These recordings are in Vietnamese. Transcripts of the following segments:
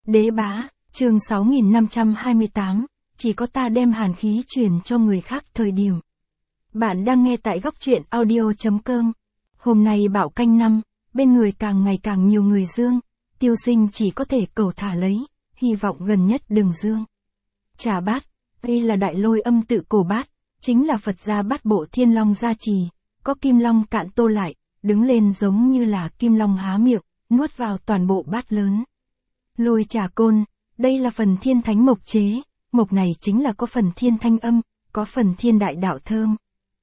Đế bá, chương 6528, chỉ có ta đem hàn khí truyền cho người khác thời điểm. Bạn đang nghe tại góc truyện audio.com. Hôm nay Bảo Canh năm, bên người càng ngày càng nhiều người dương, Tiêu Sinh chỉ có thể cầu thả lấy, hy vọng gần nhất đừng dương. Trà bát, đây là đại lôi âm tự cổ bát, chính là Phật gia bát bộ thiên long gia trì, có kim long cạn tô lại, đứng lên giống như là kim long há miệng, nuốt vào toàn bộ bát lớn. Lôi trà côn, đây là phần thiên thánh mộc chế, mộc này chính là có phần thiên thanh âm, có phần thiên đại đạo thơm.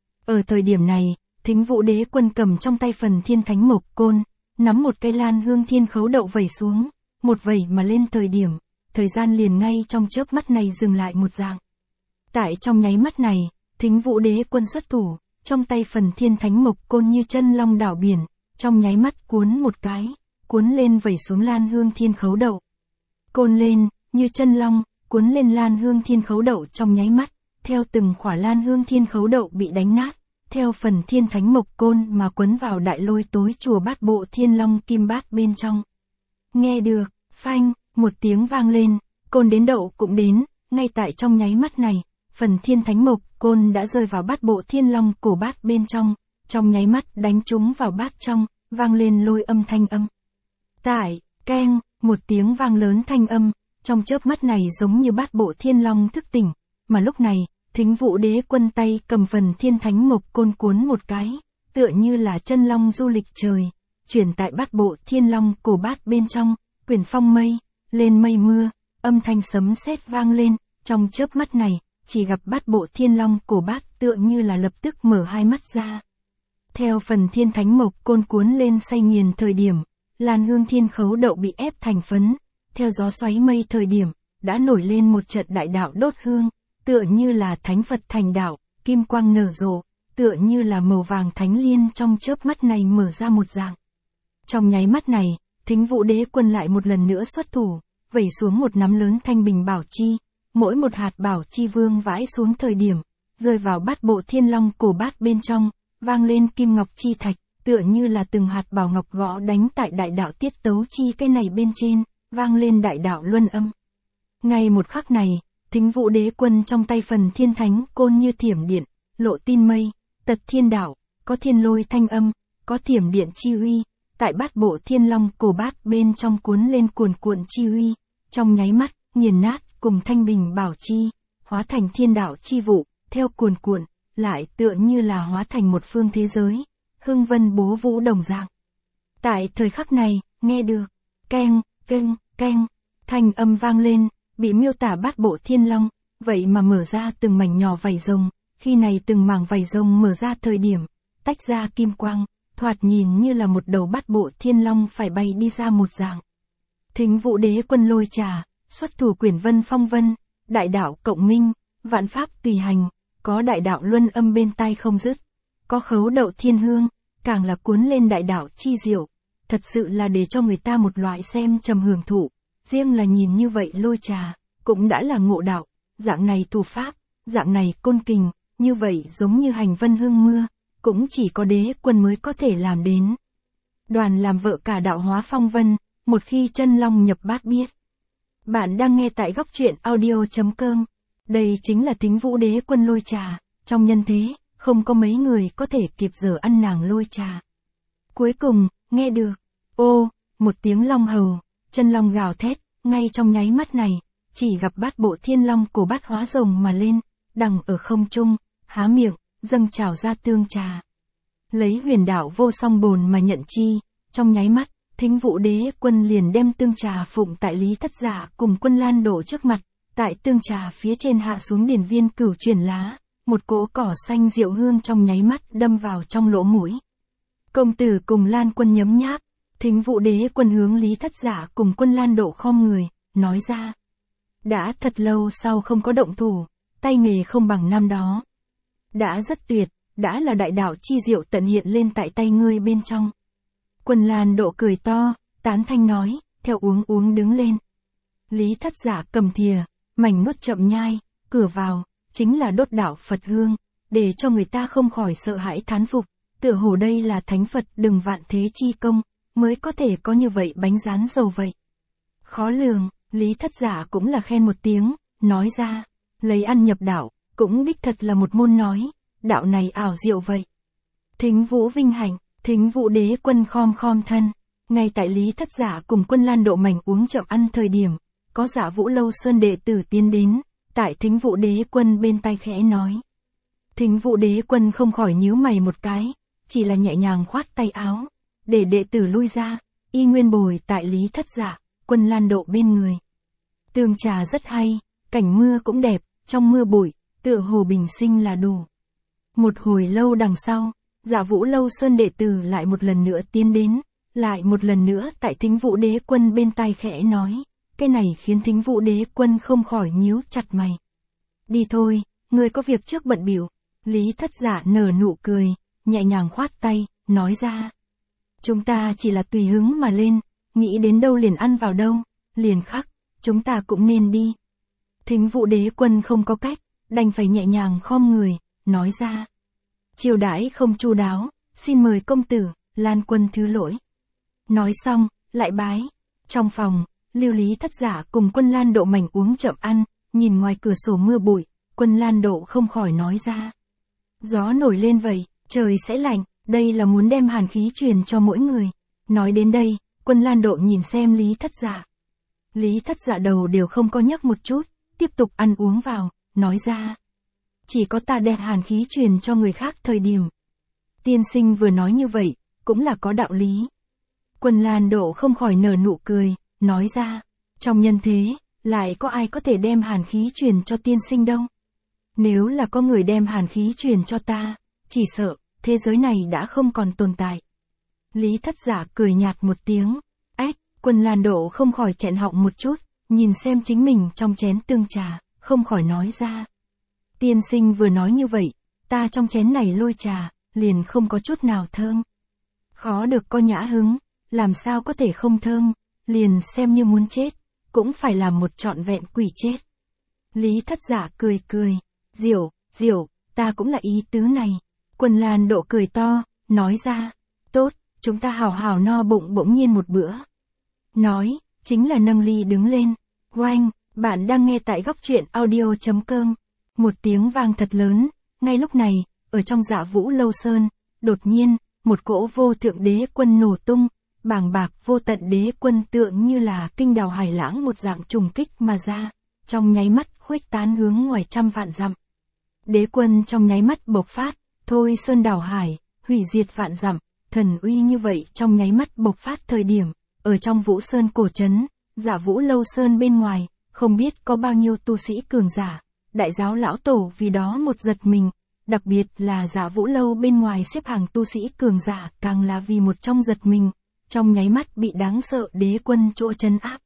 Ở thời điểm này, Thính Vũ Đế Quân cầm trong tay phần thiên thánh mộc côn, nắm một cây lan hương thiên khấu đậu vẩy xuống, một vẩy mà lên thời gian liền ngay trong chớp mắt này dừng lại một dạng. Tại trong nháy mắt này, Thính Vũ Đế Quân xuất thủ, trong tay phần thiên thánh mộc côn như chân long đảo biển, trong nháy mắt cuốn một cái, cuốn lên vẩy xuống lan hương thiên khấu đậu. Côn lên, như chân long, cuốn lên lan hương thiên khấu đậu trong nháy mắt, theo từng khỏa lan hương thiên khấu đậu bị đánh nát, theo phần thiên thánh mộc côn mà quấn vào đại lôi tối chùa bát bộ thiên long kim bát bên trong. Nghe được, phanh, một tiếng vang lên, côn đến đậu cũng đến, ngay tại trong nháy mắt này, phần thiên thánh mộc côn đã rơi vào bát bộ thiên long cổ bát bên trong nháy mắt đánh trúng vào bát trong, vang lên lôi âm thanh âm. Tại, keng, một tiếng vang lớn thanh âm, trong chớp mắt này giống như bát bộ thiên long thức tỉnh, mà lúc này, Thính Vũ Đế Quân tay cầm phần thiên thánh mộc côn cuốn một cái, tựa như là chân long du lịch trời, chuyển tại bát bộ thiên long cổ bát bên trong, quyển phong mây, lên mây mưa, âm thanh sấm sét vang lên, trong chớp mắt này, chỉ gặp bát bộ thiên long cổ bát tựa như là lập tức mở hai mắt ra. Theo phần thiên thánh mộc côn cuốn lên say nghiền thời điểm, lan hương thiên khấu đậu bị ép thành phấn, theo gió xoáy mây thời điểm, đã nổi lên một trận đại đạo đốt hương, tựa như là thánh Phật thành đạo, kim quang nở rộ, tựa như là màu vàng thánh liên trong chớp mắt này mở ra một dạng. Trong nháy mắt này, Thính Vũ Đế Quân lại một lần nữa xuất thủ, vẩy xuống một nắm lớn thanh bình bảo chi, mỗi một hạt bảo chi vương vãi xuống thời điểm, rơi vào bát bộ thiên long cổ bát bên trong, vang lên kim ngọc chi thạch, tựa như là từng hạt bảo ngọc gõ đánh tại đại đạo tiết tấu chi cái này bên trên, vang lên đại đạo luân âm. Ngay một khắc này, Thính Vũ Đế Quân trong tay phần thiên thánh côn như thiểm điện, lộ tin mây, tật thiên đạo, có thiên lôi thanh âm, có thiểm điện chi uy, tại bát bộ thiên long cổ bát bên trong cuốn lên cuồn cuộn chi uy, trong nháy mắt, nghiền nát cùng thanh bình bảo chi, hóa thành thiên đạo chi vụ, theo cuồn cuộn, lại tựa như là hóa thành một phương thế giới, hưng vân bố vũ đồng dạng. Tại thời khắc này, nghe được, keng, keng, keng, thanh âm vang lên, bị miêu tả bát bộ thiên long, vậy mà mở ra từng mảnh nhỏ vảy rồng, khi này từng mảng vảy rồng mở ra thời điểm, tách ra kim quang, thoạt nhìn như là một đầu bát bộ thiên long phải bay đi ra một dạng. Thính Vũ Đế Quân lôi trà, xuất thủ quyển vân phong vân, đại đạo cộng minh, vạn pháp tùy hành, có đại đạo luân âm bên tai không dứt, có khấu đậu thiên hương, càng là cuốn lên đại đạo chi diệu, thật sự là để cho người ta một loại xem trầm hưởng thụ, riêng là nhìn như vậy lôi trà, cũng đã là ngộ đạo, dạng này thủ pháp, dạng này côn kình, như vậy giống như hành vân hương mưa, cũng chỉ có Đế Quân mới có thể làm đến. Đoàn làm vợ cả đạo hóa phong vân, một khi chân long nhập bát biết. Bạn đang nghe tại góc truyện audio.com. Đây chính là Thính Vũ Đế Quân lôi trà, trong nhân thế, không có mấy người có thể kịp giờ ăn nàng lôi trà. Cuối cùng, nghe được, ô, một tiếng long hầu, chân long gào thét, ngay trong nháy mắt này, chỉ gặp bát bộ thiên long cổ bát hóa rồng mà lên, đằng ở không trung, há miệng, dâng trào ra tương trà. Lấy huyền đạo vô song bồn mà nhận chi, trong nháy mắt, Thính Vũ Đế Quân liền đem tương trà phụng tại Lý Thất Dạ cùng Quân Lan đổ trước mặt, tại tương trà phía trên hạ xuống điển viên cửu chuyển lá, một cỗ cỏ xanh diệu hương trong nháy mắt đâm vào trong lỗ mũi. Công tử cùng Lan Quân nhấm nháp, Thính Vũ Đế Quân hướng Lý Thất Dạ cùng Quân Lan đổ khom người, nói ra. Đã thật lâu sau không có động thủ, tay nghề không bằng năm đó. Đã rất tuyệt, đã là đại đạo chi diệu tận hiện lên tại tay ngươi bên trong. Quân Lan độ cười to, tán thanh nói, theo uống đứng lên. Lý Thất Dạ cầm thìa, mảnh nuốt chậm nhai, cửa vào, chính là đốt đạo Phật hương, để cho người ta không khỏi sợ hãi thán phục, tựa hồ đây là thánh Phật đừng vạn thế chi công, mới có thể có như vậy bánh rán dầu vậy. Khó lường, Lý Thất Giả cũng là khen một tiếng, nói ra, lấy ăn nhập đạo, cũng đích thật là một môn nói, đạo này ảo diệu vậy. Thính Vũ vinh hạnh, Thính Vũ đế quân khom khom thân, ngay tại Lý Thất Giả cùng Quân Lan Độ mảnh uống chậm ăn thời điểm, có Dạ Vũ Lâu Sơn đệ tử tiến đến, tại Thính Vũ đế quân bên tai khẽ nói. Thính Vũ đế quân không khỏi nhíu mày một cái, chỉ là nhẹ nhàng khoát tay áo, để đệ tử lui ra, y nguyên bồi tại Lý Thất Giả, Quân Lan Độ bên người. Tường trà rất hay, cảnh mưa cũng đẹp, trong mưa bụi, tựa hồ bình sinh là đủ. Một hồi lâu đằng sau, Dạ Vũ Lâu Sơn đệ tử lại một lần nữa tiến đến, lại một lần nữa tại Thính Vũ đế quân bên tai khẽ nói, cái này khiến Thính Vũ đế quân không khỏi nhíu chặt mày. Đi thôi, người có việc trước bận bịu. Lý Thất Giả nở nụ cười, nhẹ nhàng khoát tay, nói ra. Chúng ta chỉ là tùy hứng mà lên, nghĩ đến đâu liền ăn vào đâu, liền khắc, chúng ta cũng nên đi. Thính Vũ đế quân không có cách, đành phải nhẹ nhàng khom người, nói ra. Chiêu đãi không chu đáo, xin mời công tử, Lan quân thứ lỗi. Nói xong, lại bái. Trong phòng, Lưu Lý Thất Giả cùng Quân Lan Độ mảnh uống chậm ăn, nhìn ngoài cửa sổ mưa bụi, Quân Lan Độ không khỏi nói ra. Gió nổi lên vậy, trời sẽ lạnh, đây là muốn đem hàn khí truyền cho mỗi người. Nói đến đây, Quân Lan Độ nhìn xem Lý Thất Giả. Lý Thất Giả đầu đều không có nhấc một chút, tiếp tục ăn uống vào, nói ra. Chỉ có ta đem hàn khí truyền cho người khác thời điểm. Tiên sinh vừa nói như vậy, cũng là có đạo lý. Quân Lan Độ không khỏi nở nụ cười, nói ra. Trong nhân thế, lại có ai có thể đem hàn khí truyền cho tiên sinh đâu. Nếu là có người đem hàn khí truyền cho ta, chỉ sợ, thế giới này đã không còn tồn tại. Lý Thất Giả cười nhạt một tiếng. Quân Lan Độ không khỏi chẹn họng một chút, nhìn xem chính mình trong chén tương trà, không khỏi nói ra. Tiên sinh vừa nói như vậy, ta trong chén này lôi trà, liền không có chút nào thơm. Khó được có nhã hứng, làm sao có thể không thơm, liền xem như muốn chết, cũng phải làm một trọn vẹn quỷ chết. Lý Thất Giả cười cười, diệu, ta cũng là ý tứ này. Quân Lan Độ cười to, nói ra, tốt, chúng ta hào hào no bụng bỗng nhiên một bữa. Nói, chính là nâng ly đứng lên. Oanh, bạn đang nghe tại góc truyện audio.com. Một tiếng vang thật lớn, ngay lúc này, ở trong Dạ Vũ Lâu Sơn, đột nhiên, một cỗ vô thượng đế quân nổ tung, bàng bạc vô tận đế quân tượng như là kinh đào hải lãng một dạng trùng kích mà ra, trong nháy mắt khuếch tán hướng ngoài trăm vạn dặm. Đế quân trong nháy mắt bộc phát, thôi sơn đảo hải, hủy diệt vạn dặm, thần uy như vậy trong nháy mắt bộc phát thời điểm, ở trong Vũ Sơn cổ trấn, Dạ Vũ Lâu Sơn bên ngoài, không biết có bao nhiêu tu sĩ cường giả, đại giáo lão tổ vì đó một giật mình, đặc biệt là Dạ Vũ Lâu bên ngoài xếp hàng tu sĩ cường giả càng là vì một trong giật mình, trong nháy mắt bị đáng sợ đế quân chỗ trấn áp.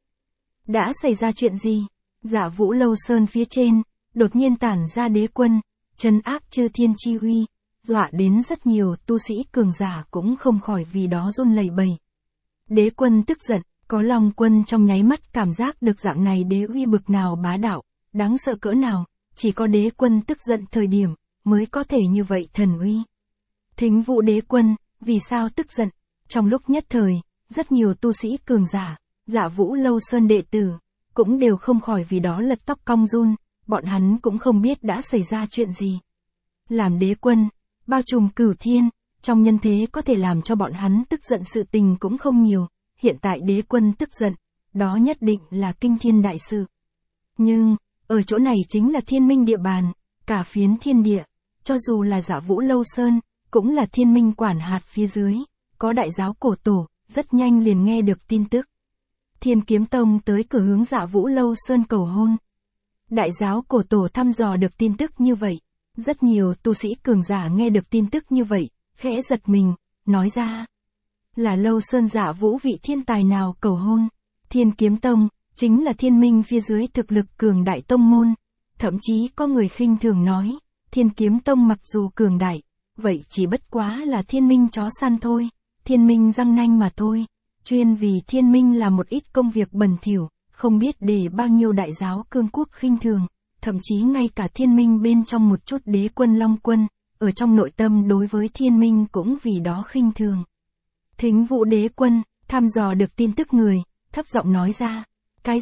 Đã xảy ra chuyện gì? Dạ Vũ Lâu Sơn phía trên, đột nhiên tản ra đế quân, trấn áp chư thiên chi uy, dọa đến rất nhiều tu sĩ cường giả cũng không khỏi vì đó run lẩy bẩy. Đế quân tức giận, có Long quân trong nháy mắt cảm giác được dạng này đế uy bực nào bá đạo, đáng sợ cỡ nào, chỉ có đế quân tức giận thời điểm, mới có thể như vậy thần uy. Thính Vũ đế quân, vì sao tức giận? Trong lúc nhất thời, rất nhiều tu sĩ cường giả, Dạ Vũ Lâu Sơn đệ tử, cũng đều không khỏi vì đó lật tóc cong run, bọn hắn cũng không biết đã xảy ra chuyện gì. Làm đế quân, bao trùm cửu thiên, trong nhân thế có thể làm cho bọn hắn tức giận sự tình cũng không nhiều, hiện tại đế quân tức giận, đó nhất định là kinh thiên đại sự. Nhưng, ở chỗ này chính là thiên minh địa bàn, cả phiến thiên địa, cho dù là Dạ Vũ Lâu Sơn, cũng là thiên minh quản hạt phía dưới, có đại giáo cổ tổ, rất nhanh liền nghe được tin tức. Thiên Kiếm Tông tới cửa hướng Dạ Vũ Lâu Sơn cầu hôn. Đại giáo cổ tổ thăm dò được tin tức như vậy, rất nhiều tu sĩ cường giả nghe được tin tức như vậy, khẽ giật mình, nói ra. Là Lâu Sơn Dạ Vũ vị thiên tài nào cầu hôn? Thiên Kiếm Tông, chính là thiên minh phía dưới thực lực cường đại tông môn. Thậm chí có người khinh thường nói, Thiên Kiếm Tông mặc dù cường đại, vậy chỉ bất quá là thiên minh chó săn thôi, thiên minh răng nanh mà thôi. Chuyên vì thiên minh là một ít công việc bẩn thỉu, không biết để bao nhiêu đại giáo cương quốc khinh thường, thậm chí ngay cả thiên minh bên trong một chút đế quân Long quân, ở trong nội tâm đối với thiên minh cũng vì đó khinh thường. Thính Vũ đế quân, thăm dò được tin tức người, thấp giọng nói ra, cái gì,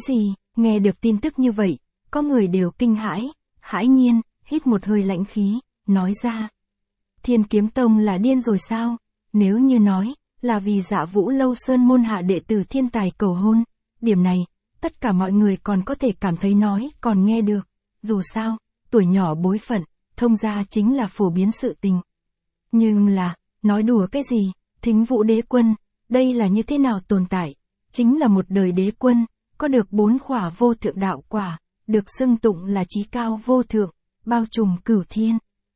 Nghe được tin tức như vậy, có người đều kinh hãi nhiên, hít một hơi lãnh khí, nói ra. Thiên Kiếm Tông là điên rồi sao? Nếu như nói, là vì Dạ Vũ Lâu Sơn môn hạ đệ tử thiên tài cầu hôn, điểm này, tất cả mọi người còn có thể cảm thấy nói còn nghe được. Dù sao, tuổi nhỏ bối phận, thông gia chính là phổ biến sự tình. Nhưng là, nói đùa cái gì, Thính Vũ Đế Quân, đây là như thế nào tồn tại? Chính là một đời đế quân, có được 4 khỏa vô thượng đạo quả, được xưng tụng là chí cao vô thượng, bao trùm cửu thiên.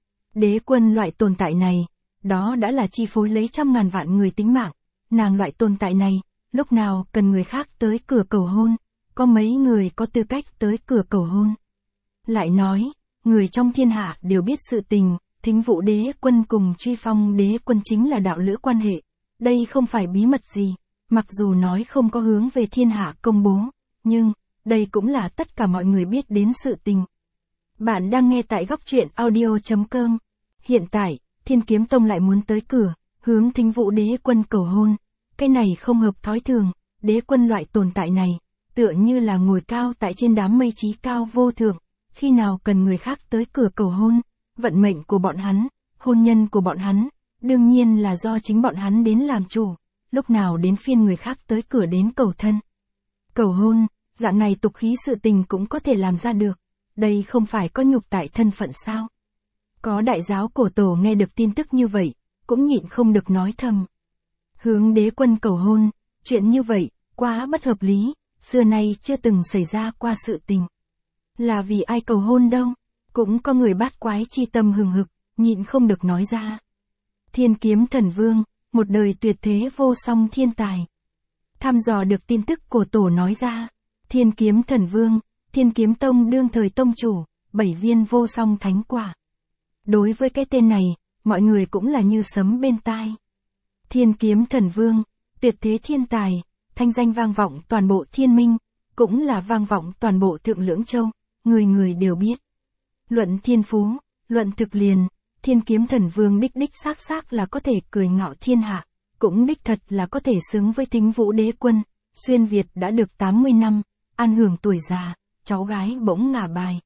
Đế quân loại tồn tại này, đó đã là chi phối lấy trăm ngàn vạn người tính mạng. Nàng loại tồn tại này, lúc nào cần người khác tới cửa cầu hôn, có mấy người có tư cách tới cửa cầu hôn. Lại nói, người trong thiên hạ đều biết sự tình, Thính Vũ Đế Quân cùng Truy Phong Đế Quân chính là đạo lữ quan hệ. Đây không phải bí mật gì, mặc dù nói không có hướng về thiên hạ công bố, nhưng, đây cũng là tất cả mọi người biết đến sự tình. Bạn đang nghe tại góc truyện audio.com. Hiện tại, Thiên Kiếm Tông lại muốn tới cửa, hướng Thính Vũ Đế Quân cầu hôn. Cái này không hợp thói thường, đế quân loại tồn tại này, tựa như là ngồi cao tại trên đám mây chí cao vô thượng, khi nào cần người khác tới cửa cầu hôn, vận mệnh của bọn hắn, hôn nhân của bọn hắn, đương nhiên là do chính bọn hắn đến làm chủ, lúc nào đến phiên người khác tới cửa đến cầu thân. Cầu hôn, dạng này tục khí sự tình cũng có thể làm ra được, đây không phải có nhục tại thân phận sao? Có đại giáo cổ tổ nghe được tin tức như vậy, cũng nhịn không được nói thầm. Hướng đế quân cầu hôn, chuyện như vậy, quá bất hợp lý, xưa nay chưa từng xảy ra qua sự tình. Là vì ai cầu hôn đâu, cũng có người bát quái chi tâm hừng hực, nhịn không được nói ra. Thiên Kiếm Thần Vương, một đời tuyệt thế vô song thiên tài. Thăm dò được tin tức cổ tổ nói ra, Thiên Kiếm Thần Vương, Thiên Kiếm Tông đương thời tông chủ, 7 viên vô song thánh quả. Đối với cái tên này, mọi người cũng là như sấm bên tai. Thiên Kiếm Thần Vương, tuyệt thế thiên tài, thanh danh vang vọng toàn bộ thiên minh, cũng là vang vọng toàn bộ thượng lưỡng châu, người người đều biết. Luận thiên phú, luận thực liền, Thiên Kiếm Thần Vương đích xác là có thể cười ngạo thiên hạ, cũng đích thật là có thể xứng với Thính Vũ Đế Quân, xuyên Việt đã được 80 năm, an hưởng tuổi già, cháu gái bỗng ngả bài.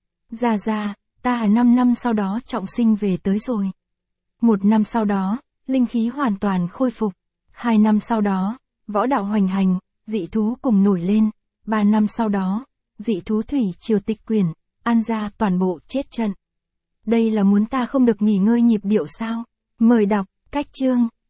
Ra, ta 5 năm sau đó trọng sinh về tới rồi. 1 năm sau đó, linh khí hoàn toàn khôi phục. 2 năm sau đó, võ đạo hoành hành, dị thú cùng nổi lên. 3 năm sau đó, dị thú thủy triều tịch quyển, an gia toàn bộ chết trận. Đây là muốn ta không được nghỉ ngơi nhịp điệu sao? Mời đọc, cách chương.